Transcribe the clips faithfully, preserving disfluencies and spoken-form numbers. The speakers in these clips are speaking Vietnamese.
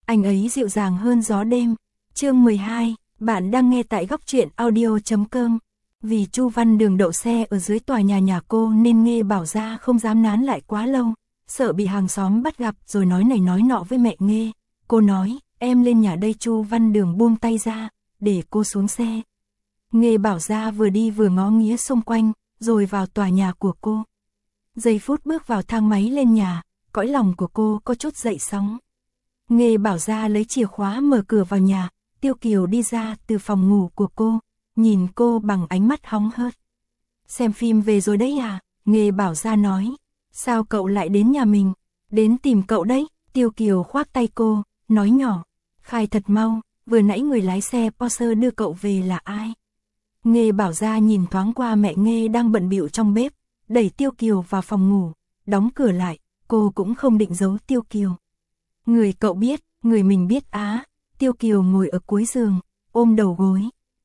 anh ấy dịu dàng hơn gió đêm. Chương mười hai, bạn đang nghe tại góc truyện audio chấm com. Vì Chu Văn Đường đậu xe ở dưới tòa nhà nhà cô nên Nghê Bảo Gia không dám nán lại quá lâu, sợ bị hàng xóm bắt gặp rồi nói này nói nọ với mẹ Nghê. Cô nói, em lên nhà đây. Chu Văn Đường buông tay ra, để cô xuống xe. Nghê Bảo Gia vừa đi vừa ngó nghía xung quanh, rồi vào tòa nhà của cô. Giây phút bước vào thang máy lên nhà, cõi lòng của cô có chút dậy sóng. Nghê Bảo Gia lấy chìa khóa mở cửa vào nhà, Tiêu Kiều đi ra từ phòng ngủ của cô, nhìn cô bằng ánh mắt hóng hớt. Xem phim về rồi đấy à? Nghê Bảo Gia nói. Sao cậu lại đến nhà mình? Đến tìm cậu đấy. Tiêu Kiều khoác tay cô, nói nhỏ. Khai thật mau, vừa nãy người lái xe Porsche đưa cậu về là ai? Nghê Bảo Gia nhìn thoáng qua mẹ Nghê đang bận bịu trong bếp, đẩy Tiêu Kiều vào phòng ngủ, đóng cửa lại, cô cũng không định giấu Tiêu Kiều. Người cậu biết, người mình biết á. Tiêu Kiều ngồi ở cuối giường, ôm đầu gối.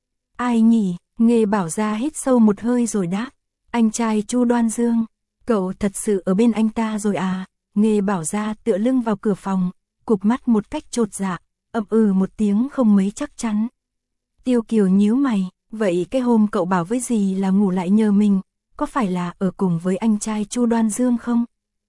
Ai nhỉ? Nghê Bảo Gia hít sâu một hơi rồi đáp. Anh trai Chu Đoan Dương. Cậu thật sự ở bên anh ta rồi à? Nghê Bảo Gia tựa lưng vào cửa phòng, cụp mắt một cách chột dạ, ậm ừ một tiếng không mấy chắc chắn. Tiêu Kiều nhíu mày, vậy cái hôm cậu bảo với dì là ngủ lại nhờ mình, có phải là ở cùng với anh trai Chu Đoan Dương không?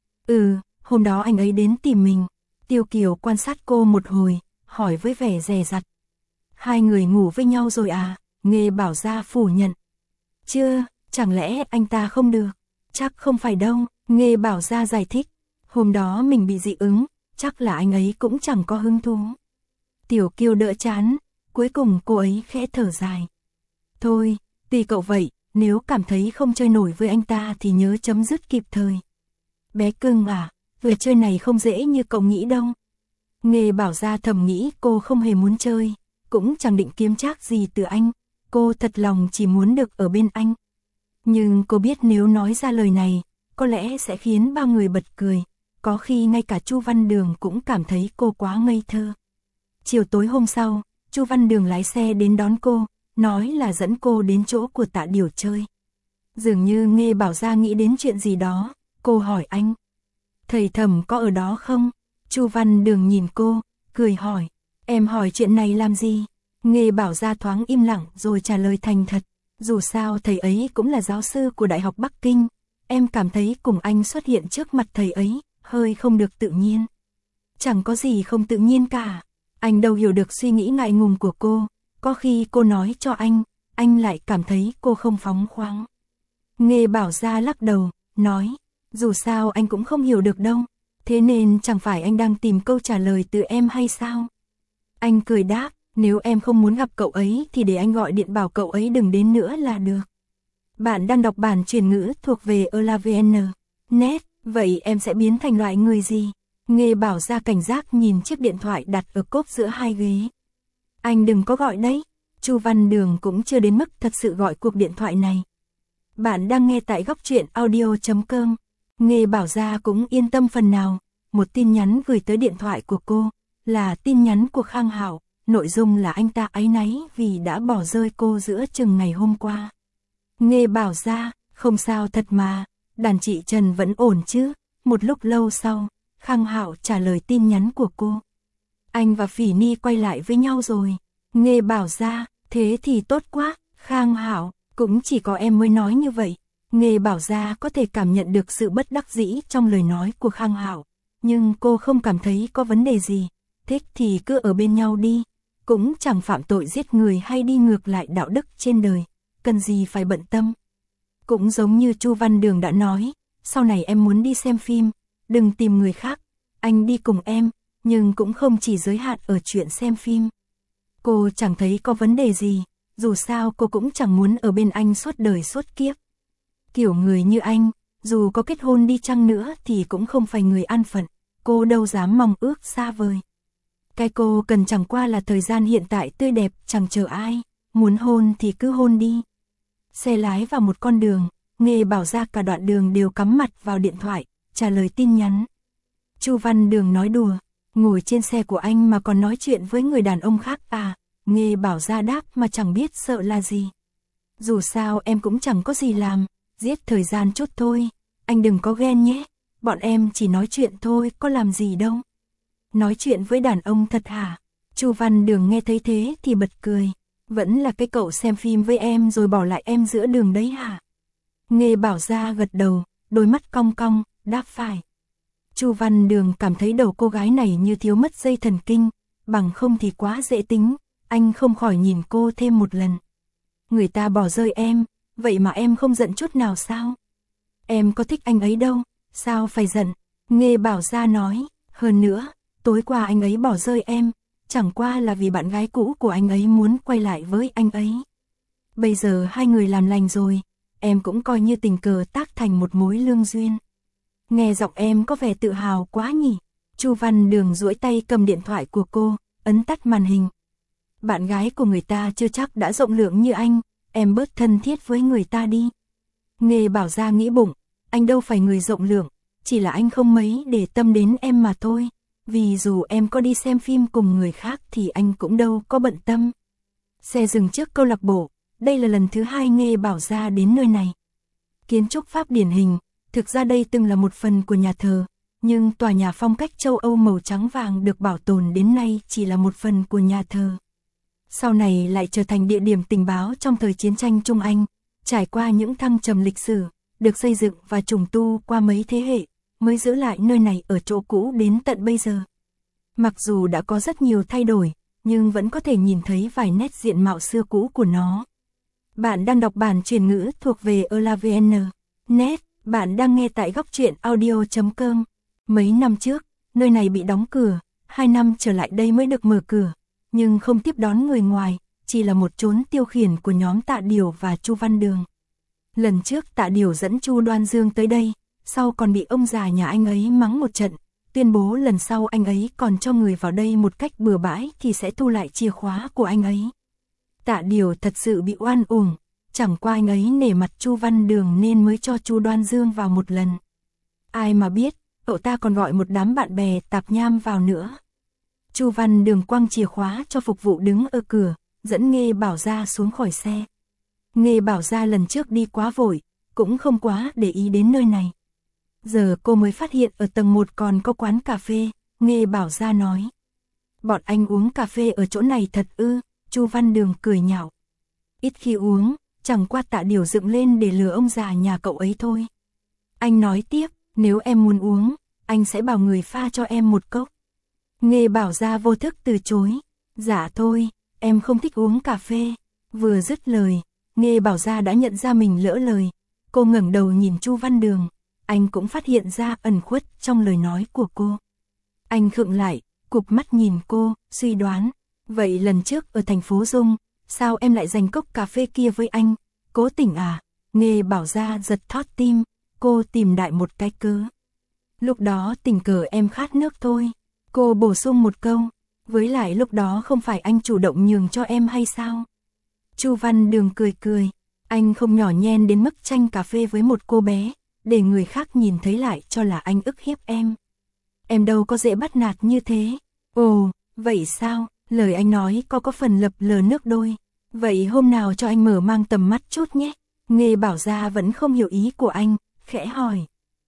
Ừ, hôm đó anh ấy đến tìm mình. Tiêu Kiều quan sát cô một hồi, hỏi với vẻ dè dặt. Hai người ngủ với nhau rồi à? Nghê Bảo Gia phủ nhận. Chưa, chẳng lẽ anh ta không được? Chắc không phải đâu. Nghê Bảo Gia giải thích. Hôm đó mình bị dị ứng, chắc là anh ấy cũng chẳng có hứng thú. Tiểu Kiều đỡ chán, cuối cùng cô ấy khẽ thở dài. Thôi, tùy cậu vậy, nếu cảm thấy không chơi nổi với anh ta thì nhớ chấm dứt kịp thời. Bé cưng à, vừa chơi này không dễ như cậu nghĩ đâu. Nghê Bảo Gia thầm nghĩ cô không hề muốn chơi, cũng chẳng định kiếm trác gì từ anh, cô thật lòng chỉ muốn được ở bên anh. Nhưng cô biết nếu nói ra lời này, có lẽ sẽ khiến bao người bật cười, có khi ngay cả Chu Văn Đường cũng cảm thấy cô quá ngây thơ. Chiều tối hôm sau, Chu Văn Đường lái xe đến đón cô, nói là dẫn cô đến chỗ của Tạ Điểu chơi. Dường như Nghê Bảo Gia nghĩ đến chuyện gì đó, cô hỏi anh. Thầy Thẩm có ở đó không? Chu Văn Đường nhìn cô, cười hỏi. Em hỏi chuyện này làm gì? Nghê Bảo Gia thoáng im lặng rồi trả lời thành thật. Dù sao thầy ấy cũng là giáo sư của Đại học Bắc Kinh. Em cảm thấy cùng anh xuất hiện trước mặt thầy ấy, hơi không được tự nhiên. Chẳng có gì không tự nhiên cả. Anh đâu hiểu được suy nghĩ ngại ngùng của cô. Có khi cô nói cho anh, anh lại cảm thấy cô không phóng khoáng. Nghê Bảo Gia lắc đầu, nói. Dù sao anh cũng không hiểu được đâu. Thế nên chẳng phải anh đang tìm câu trả lời từ em hay sao? Anh cười đáp, nếu em không muốn gặp cậu ấy thì để anh gọi điện bảo cậu ấy đừng đến nữa là được. Bạn đang đọc bản chuyển ngữ thuộc về elavn. Net, vậy em sẽ biến thành loại người gì? Nghê Bảo Gia cảnh giác nhìn chiếc điện thoại đặt ở cốp giữa hai ghế. Anh đừng có gọi đấy. Chu Văn Đường cũng chưa đến mức thật sự gọi cuộc điện thoại này. Bạn đang nghe tại góc truyện audio chấm com. Nghê Bảo Gia cũng yên tâm phần nào, một tin nhắn gửi tới điện thoại của cô, là tin nhắn của Khang Hạo, nội dung là anh ta áy náy vì đã bỏ rơi cô giữa chừng ngày hôm qua. Nghê Bảo Gia, không sao thật mà, đàn chị Trần vẫn ổn chứ? Một lúc lâu sau, Khang Hạo trả lời tin nhắn của cô. Anh và Phỉ Ni quay lại với nhau rồi. Nghê Bảo Gia, thế thì tốt quá. Khang Hạo, cũng chỉ có em mới nói như vậy. Nghê Bảo Gia có thể cảm nhận được sự bất đắc dĩ trong lời nói của Khang Hạo, nhưng cô không cảm thấy có vấn đề gì. Thích thì cứ ở bên nhau đi, cũng chẳng phạm tội giết người hay đi ngược lại đạo đức trên đời, cần gì phải bận tâm. Cũng giống như Chu Văn Đường đã nói, sau này em muốn đi xem phim, đừng tìm người khác, anh đi cùng em, nhưng cũng không chỉ giới hạn ở chuyện xem phim. Cô chẳng thấy có vấn đề gì, dù sao cô cũng chẳng muốn ở bên anh suốt đời suốt kiếp. Kiểu người như anh, dù có kết hôn đi chăng nữa thì cũng không phải người an phận, cô đâu dám mong ước xa vời. Cái cô cần chẳng qua là thời gian hiện tại tươi đẹp, chẳng chờ ai, muốn hôn thì cứ hôn đi. Xe lái vào một con đường, Nghê Bảo Gia cả đoạn đường đều cắm mặt vào điện thoại, trả lời tin nhắn. Chu Văn Đường nói đùa, ngồi trên xe của anh mà còn nói chuyện với người đàn ông khác à? Nghê Bảo Gia đáp mà chẳng biết sợ là gì. Dù sao em cũng chẳng có gì làm, giết thời gian chút thôi, anh đừng có ghen nhé, bọn em chỉ nói chuyện thôi, có làm gì đâu. nói chuyện với đàn ông thật hả? Chu Văn Đường nghe thấy thế thì bật cười. Vẫn là cái cậu xem phim với em rồi bỏ lại em giữa đường đấy hả? Nghe Bảo Gia gật đầu, đôi mắt cong cong, đáp phải. Chu Văn Đường cảm thấy đầu cô gái này như thiếu mất dây thần kinh, bằng không thì quá dễ tính, anh không khỏi nhìn cô thêm một lần. Người ta bỏ rơi em, vậy mà em không giận chút nào sao? Em có thích anh ấy đâu, sao phải giận? Nghe Bảo Gia nói, hơn nữa, tối qua anh ấy bỏ rơi em, chẳng qua là vì bạn gái cũ của anh ấy muốn quay lại với anh ấy. Bây giờ hai người làm lành rồi, em cũng coi như tình cờ tác thành một mối lương duyên. Nghe giọng em có vẻ tự hào quá nhỉ? Chu Văn Đường duỗi tay cầm điện thoại của cô, ấn tắt màn hình. Bạn gái của người ta chưa chắc đã rộng lượng như anh, em bớt thân thiết với người ta đi. Nghe Bảo Gia nghĩ bụng, anh đâu phải người rộng lượng, chỉ là anh không mấy để tâm đến em mà thôi. Vì dù em có đi xem phim cùng người khác thì anh cũng đâu có bận tâm. Xe dừng trước câu lạc bộ, đây là lần thứ hai Nghe Bảo Gia đến nơi này. Kiến trúc Pháp điển hình, thực ra đây từng là một phần của nhà thờ, nhưng tòa nhà phong cách châu Âu màu trắng vàng được bảo tồn đến nay chỉ là một phần của nhà thờ. Sau này lại trở thành địa điểm tình báo trong thời chiến tranh Trung Anh, trải qua những thăng trầm lịch sử, được xây dựng và trùng tu qua mấy thế hệ, mới giữ lại nơi này ở chỗ cũ đến tận bây giờ. Mặc dù đã có rất nhiều thay đổi, nhưng vẫn có thể nhìn thấy vài nét diện mạo xưa cũ của nó. Bạn đang đọc bản truyền ngữ thuộc về elavn chấm net, bạn đang nghe tại góc truyện audio chấm com. Mấy năm trước, nơi này bị đóng cửa, hai năm trở lại đây mới được mở cửa, nhưng không tiếp đón người ngoài, chỉ là một chốn tiêu khiển của nhóm Tạ Điểu và Chu Văn Đường. Lần trước Tạ Điểu dẫn Chu Đoan Dương tới đây, sau còn bị ông già nhà anh ấy mắng một trận, tuyên bố lần sau anh ấy còn cho người vào đây một cách bừa bãi thì sẽ thu lại chìa khóa của anh ấy. Tạ Điểu thật sự bị oan uổng, chẳng qua anh ấy nể mặt Chu Văn Đường nên mới cho Chu Đoan Dương vào một lần. Ai mà biết, cậu ta còn gọi một đám bạn bè tạp nham vào nữa. Chu Văn Đường quăng chìa khóa cho phục vụ đứng ở cửa, dẫn Nghe Bảo Gia xuống khỏi xe. Nghe Bảo Gia lần trước đi quá vội, cũng không quá để ý đến nơi này. Giờ cô mới phát hiện ở tầng một còn có quán cà phê, Nghe Bảo Gia nói. Bọn anh uống cà phê ở chỗ này thật ư? Chu Văn Đường cười nhạo. Ít khi uống, chẳng qua Tạ Điểu dựng lên để lừa ông già nhà cậu ấy thôi. Anh nói tiếp, nếu em muốn uống, anh sẽ bảo người pha cho em một cốc. Nghe Bảo Gia vô thức từ chối. Dạ thôi, em không thích uống cà phê. Vừa dứt lời, Nghe Bảo Gia đã nhận ra mình lỡ lời. Cô ngẩng đầu nhìn Chu Văn Đường, anh cũng phát hiện ra ẩn khuất trong lời nói của cô. Anh khựng lại, cụp mắt nhìn cô, suy đoán. Vậy lần trước ở thành phố Dung, sao em lại dành cốc cà phê kia với anh? Cố tình à? Nghe Bảo Gia giật thót tim, cô tìm đại một cái cớ. Lúc đó tình cờ em khát nước thôi. Cô bổ sung một câu, với lại lúc đó không phải anh chủ động nhường cho em hay sao? Chu Văn Đường cười cười, anh không nhỏ nhen đến mức tranh cà phê với một cô bé, để người khác nhìn thấy lại cho là anh ức hiếp em. Em đâu có dễ bắt nạt như thế. Ồ, vậy sao? Lời anh nói có có phần lập lờ nước đôi. Vậy hôm nào cho anh mở mang tầm mắt chút nhé. Nghe Bảo Gia vẫn không hiểu ý của anh, khẽ hỏi.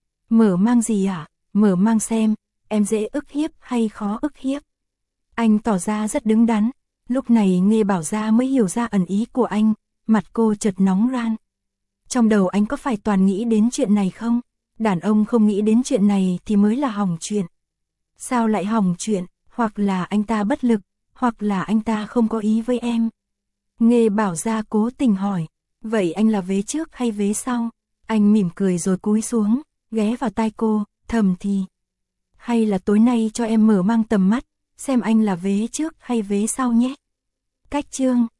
Mở mang gì à? Mở mang xem, em dễ ức hiếp hay khó ức hiếp? Anh tỏ ra rất đứng đắn. Lúc này Nghe Bảo Gia mới hiểu ra ẩn ý của anh, mặt cô chợt nóng ran. Trong đầu anh có phải toàn nghĩ đến chuyện này không? Đàn ông không nghĩ đến chuyện này thì mới là hỏng chuyện. Sao lại hỏng chuyện? Hoặc là anh ta bất lực, hoặc là anh ta không có ý với em. Nghe Bảo Gia cố tình hỏi, vậy anh là vế trước hay vế sau? Anh mỉm cười rồi cúi xuống, ghé vào tai cô, thầm thì. Hay là tối nay cho em mở mang tầm mắt, xem anh là vế trước hay vế sau nhé. Cách chương